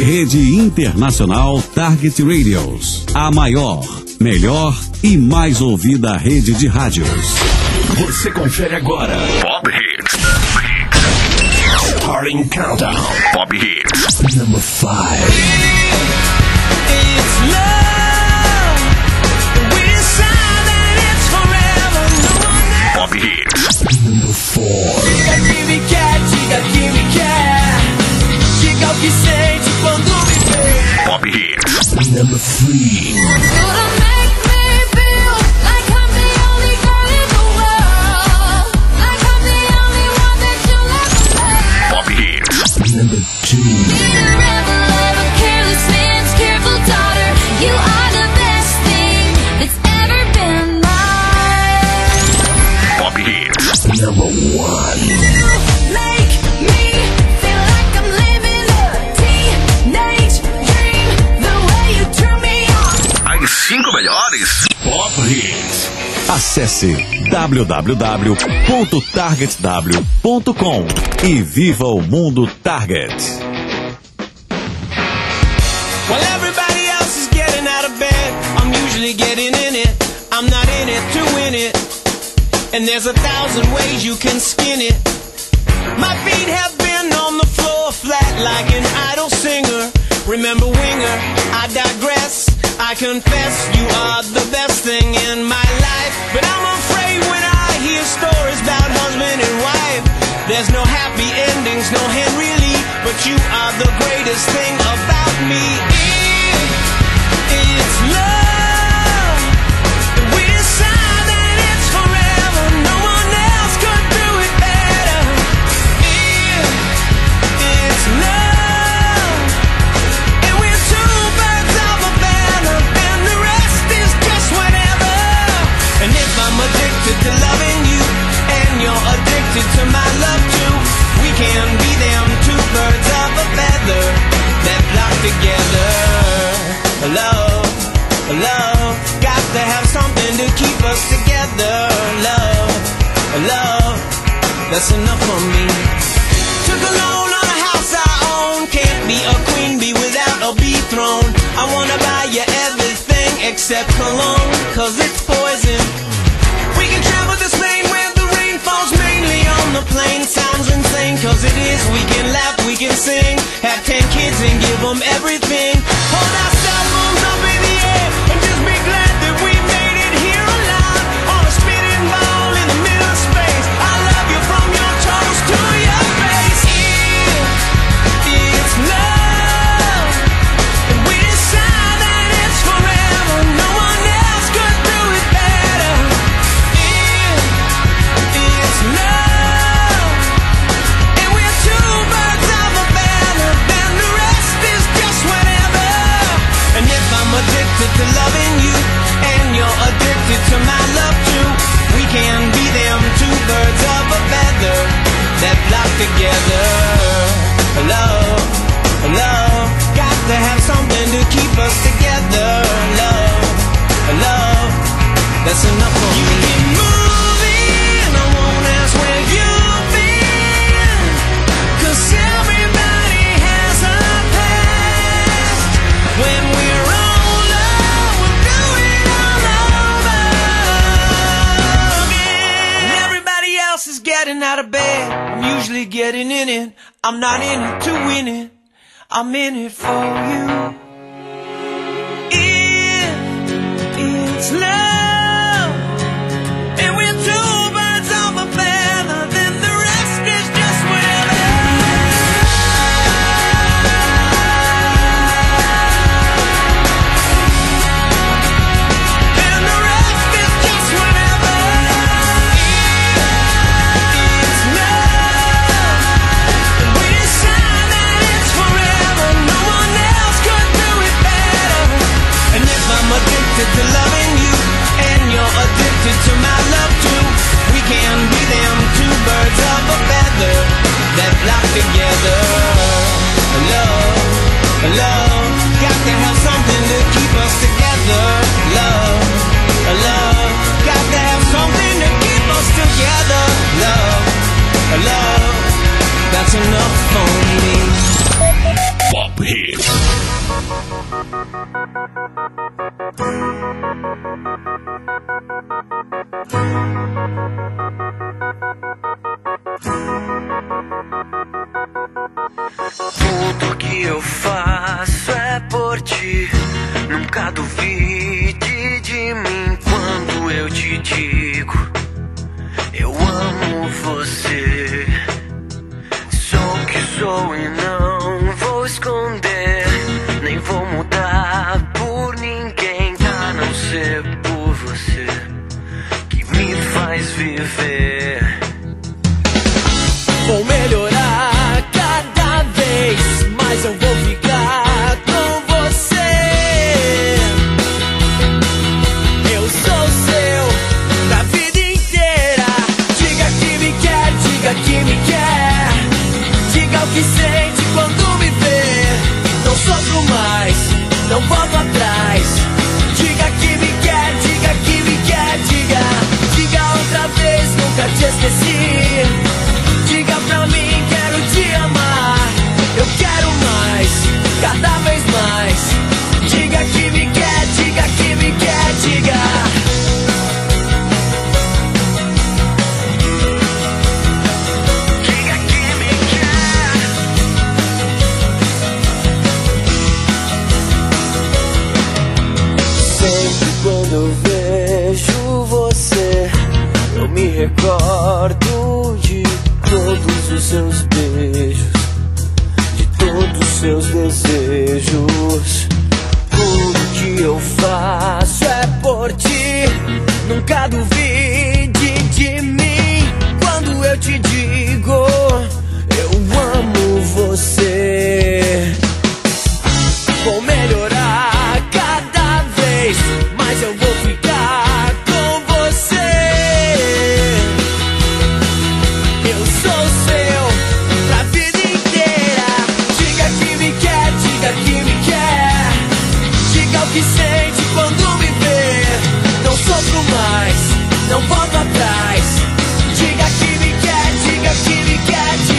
Rede Internacional Target Radios. A maior, melhor e mais ouvida rede de rádios. Você confere agora Pop Hits. Starting Countdown. Pop Hits. Number 5. It's love. We're silent, it's forever. No one else. Pop Hits. Number 4. Diga o que sente quando me vê. Pop Hits. Number 3. Pop Hits. Number 2. Pop Hits. Number 1. As 5 melhores Pop Hits. Acesse www.targetw.com e viva o mundo Target. Well, everybody else is getting out of bed. I'm usually getting in it. I'm not in it to win it. And there's 1,000 ways you can skin it. My feet have been on the floor flat like an idle singer. Remember Winger, I digress. I confess you are the best thing in my life. But I'm afraid when I hear stories about husband and wife, there's no happy endings, no Henry Lee. But you are the greatest thing about me. It's love. We're silent, it's forever. No one else could do it better. It's love. And we're two birds of a feather, and the rest is just whatever. And if I'm addicted to loving you, and you're addicted to my love too, we can be them two birds of a feather that flock together. Love, love, got to have something to keep us together. Love, love, that's enough for me. Took a loan on a house I own. Can't be a queen bee without a bee throne. I wanna buy you everything except cologne, cause it's poison. We can travel to Spain where the rain falls mainly on the plain. Sounds insane, cause it is. We can laugh, we can sing, have 10 kids and give them everything. Hold our cell phones up in the air and just be glad that we made it here alive. On a spinning ball in the middle of space. I love you from your toes to your face. It's love. And we're silent, it's forever. No one else could do it better. It's love. And we're two birds of a feather, and the rest is just whatever. And if I'm addicted to loving you, and you're addicted to my love too, we can be them two birds of a feather that flock together. Love, love, got to have something to keep us together. Love, love, that's enough for me. You keep moving, I won't ask where you've been, 'cause everybody has a past. When we're older, we'll do it all over again. And everybody else is getting out of bed. I'm usually getting in it. I'm not in it to win it. I'm in it for you. It's love. And we're two birds of a feather, then the rest is just whatever. And the rest is just whatever. It's love. We're silent, it's forever. No one else could do it better. And if I'm addicted to loving you, and you're addicted to my love too, we can be them two birds of a feather that flock together. Love, love, got to have something to keep us together. Love, love, got to have something to keep us together. Love, love, that's enough for me. Pop Hits. Tudo que eu faço é por ti. Nunca duvide de mim quando eu te digo: eu amo você. Sou o que sou e não vou esconder. Nem vou mudar por ninguém, a não ser por você, que me faz viver. Vou melhorar cada vez, mas eu vou ficar com você. Eu sou seu pra vida inteira. Diga que me quer, diga que me quer. Diga o que sente quando me vê. Não sofro mais, não volto atrás. Diga que me quer, diga que me quer. Diga, diga outra vez, nunca te esqueci. Diga pra mim, quero te amar. Eu quero mais, cada vez mais. Diga que me quer, diga que me quer. Diga. Diga que me quer. Sempre quando eu vejo você, eu me recordo de todos os seus beijos, de todos os seus desejos. Tudo que eu faço é por ti. Nunca duvide de mim quando eu te digo: eu amo você. Vou melhorar cada vez, mas eu vou ficar com você. Eu sou seu pra vida inteira. Diga que me quer, diga que me quer. Diga o que sente quando me vê. Não sofro mais, não volto atrás. Diga que me quer, diga que me quer.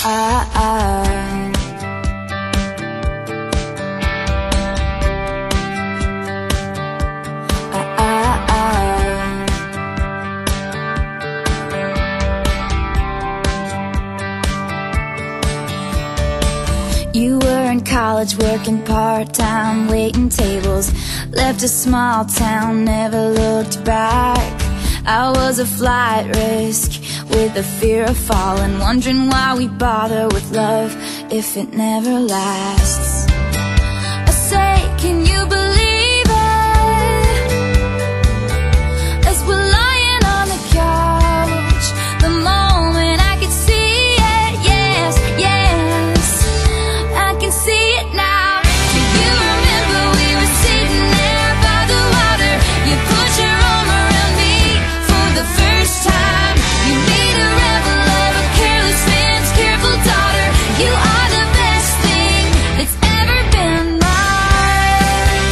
You were in college working part-time, waiting tables. Left a small town, never looked back. I was a flight risk with the fear of falling, wondering why we bother with love if it never lasts. I say, can you believe it? As we're lying on the couch, the moment I could see it, yes, yes, I can see it now. Do you remember we were sitting there by the water? You put your arm around me for the first time. You made a rebel of a careless man's careful daughter. You are the best thing that's ever been mine.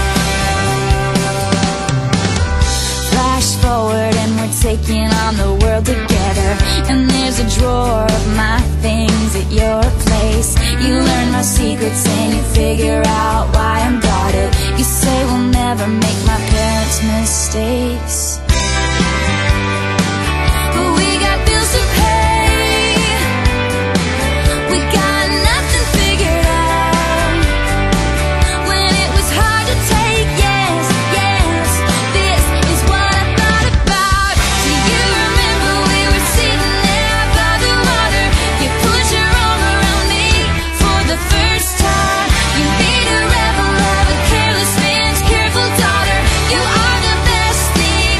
Flash forward and we're taking on the world together. And there's a drawer of my things at your place. You learn my secrets and you figure out why I'm guarded. You say we'll never make my parents' mistakes, but we got bills to pay. We got nothing figured out. When it was hard to take, yes, yes, this is what I thought about. Do you remember we were sitting there by the water? You put your arm around me for the first time. You made a rebel of a careless man's careful daughter. You are the best thing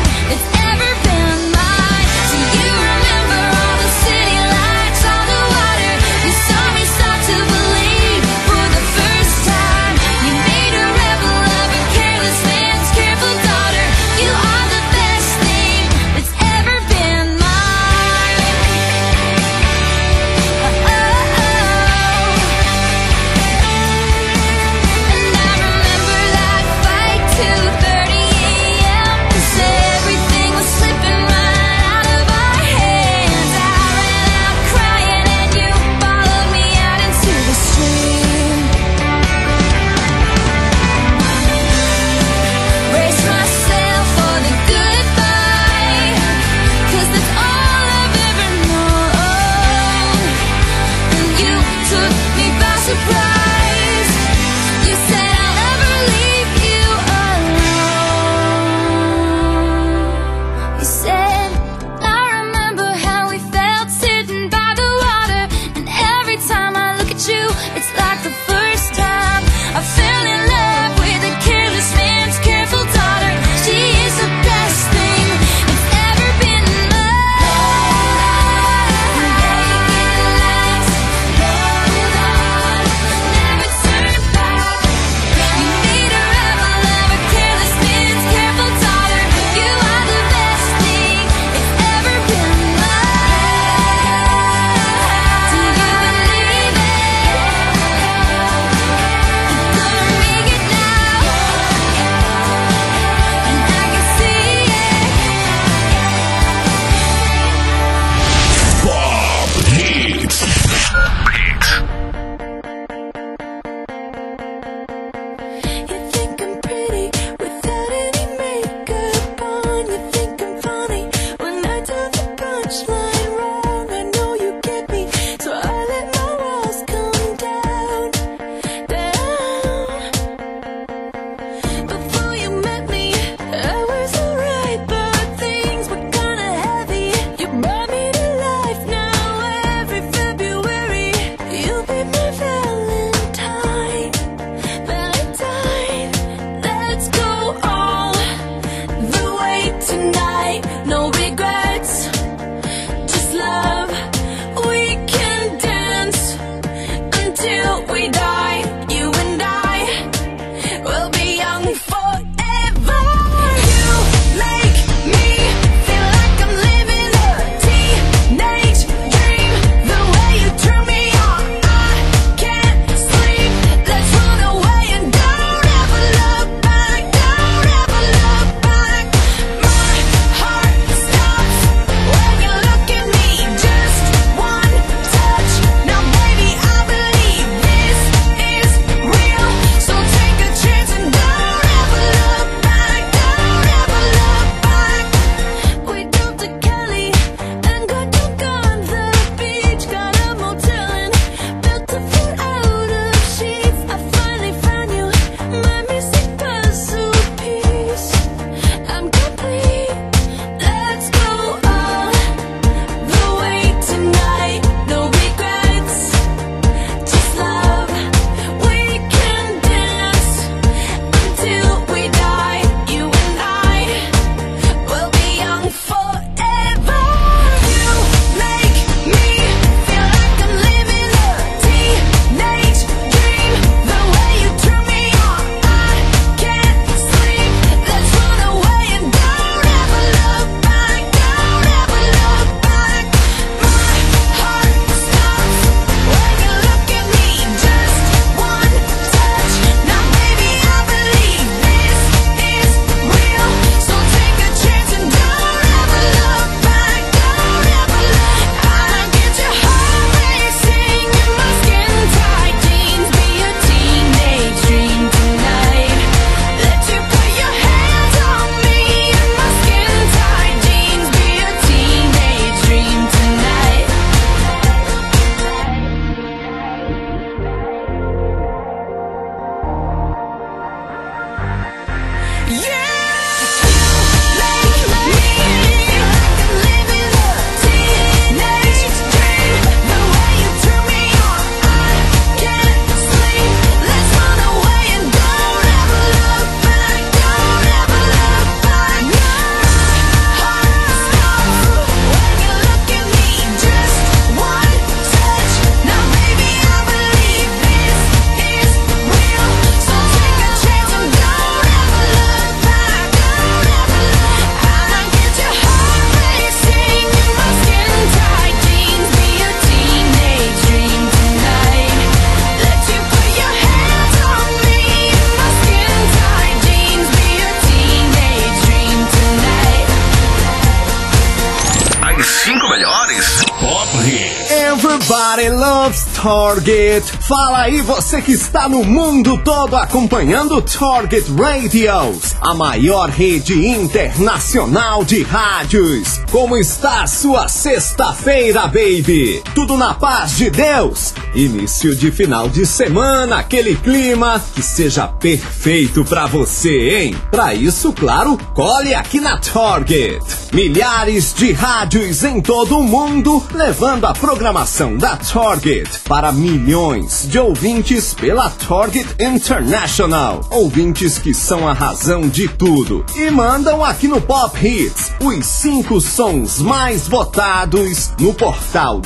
Os 5 melhores Pop Hits. Everybody loves Target. Fala aí você que está no mundo todo acompanhando Target Radios, a maior rede internacional de rádios. Como está a sua sexta-feira, baby? Tudo na paz de Deus? Início de final de semana, aquele clima que seja perfeito pra você, hein? Pra isso, claro, cole aqui na Target. Milhares de rádios em todo o mundo, levando a programação da Target para milhões de ouvintes pela Target International. Ouvintes que são a razão de tudo e mandam aqui no Pop Hits os 5 sons mais votados no portal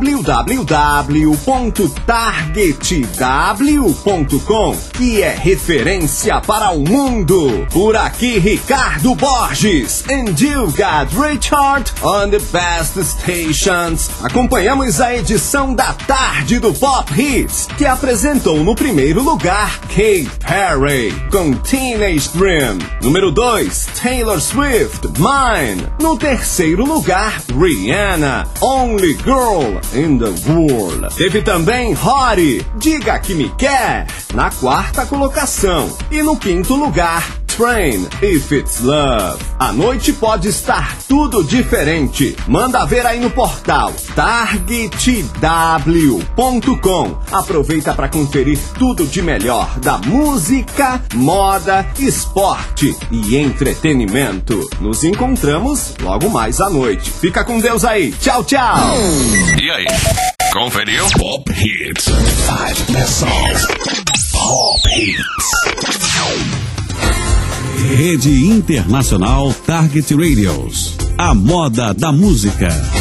www.targetw.com, que é referência para o mundo. Por aqui, Ricardo Borges, and you got Richard on the best stations. Acompanhamos a edição da tarde do Pop Hits, que apresentou no primeiro lugar Katy Perry com Teenage Dream. Número 2, Taylor Swift, Mine. No terceiro lugar, Rihanna, Only Girl in the World. Teve também Hottie, Diga Que Me Quer, na quarta colocação. E no quinto lugar, Train, If It's Love. A noite pode estar tudo diferente. Manda ver aí no portal targetw.com. Aproveita para conferir tudo de melhor da música, moda, esporte e entretenimento. Nos encontramos logo mais à noite. Fica com Deus aí. Tchau, tchau. E aí? Conferiu? Pop Hits. 5 best songs. Pop Hits. Rede Internacional Target Radios. A moda da música.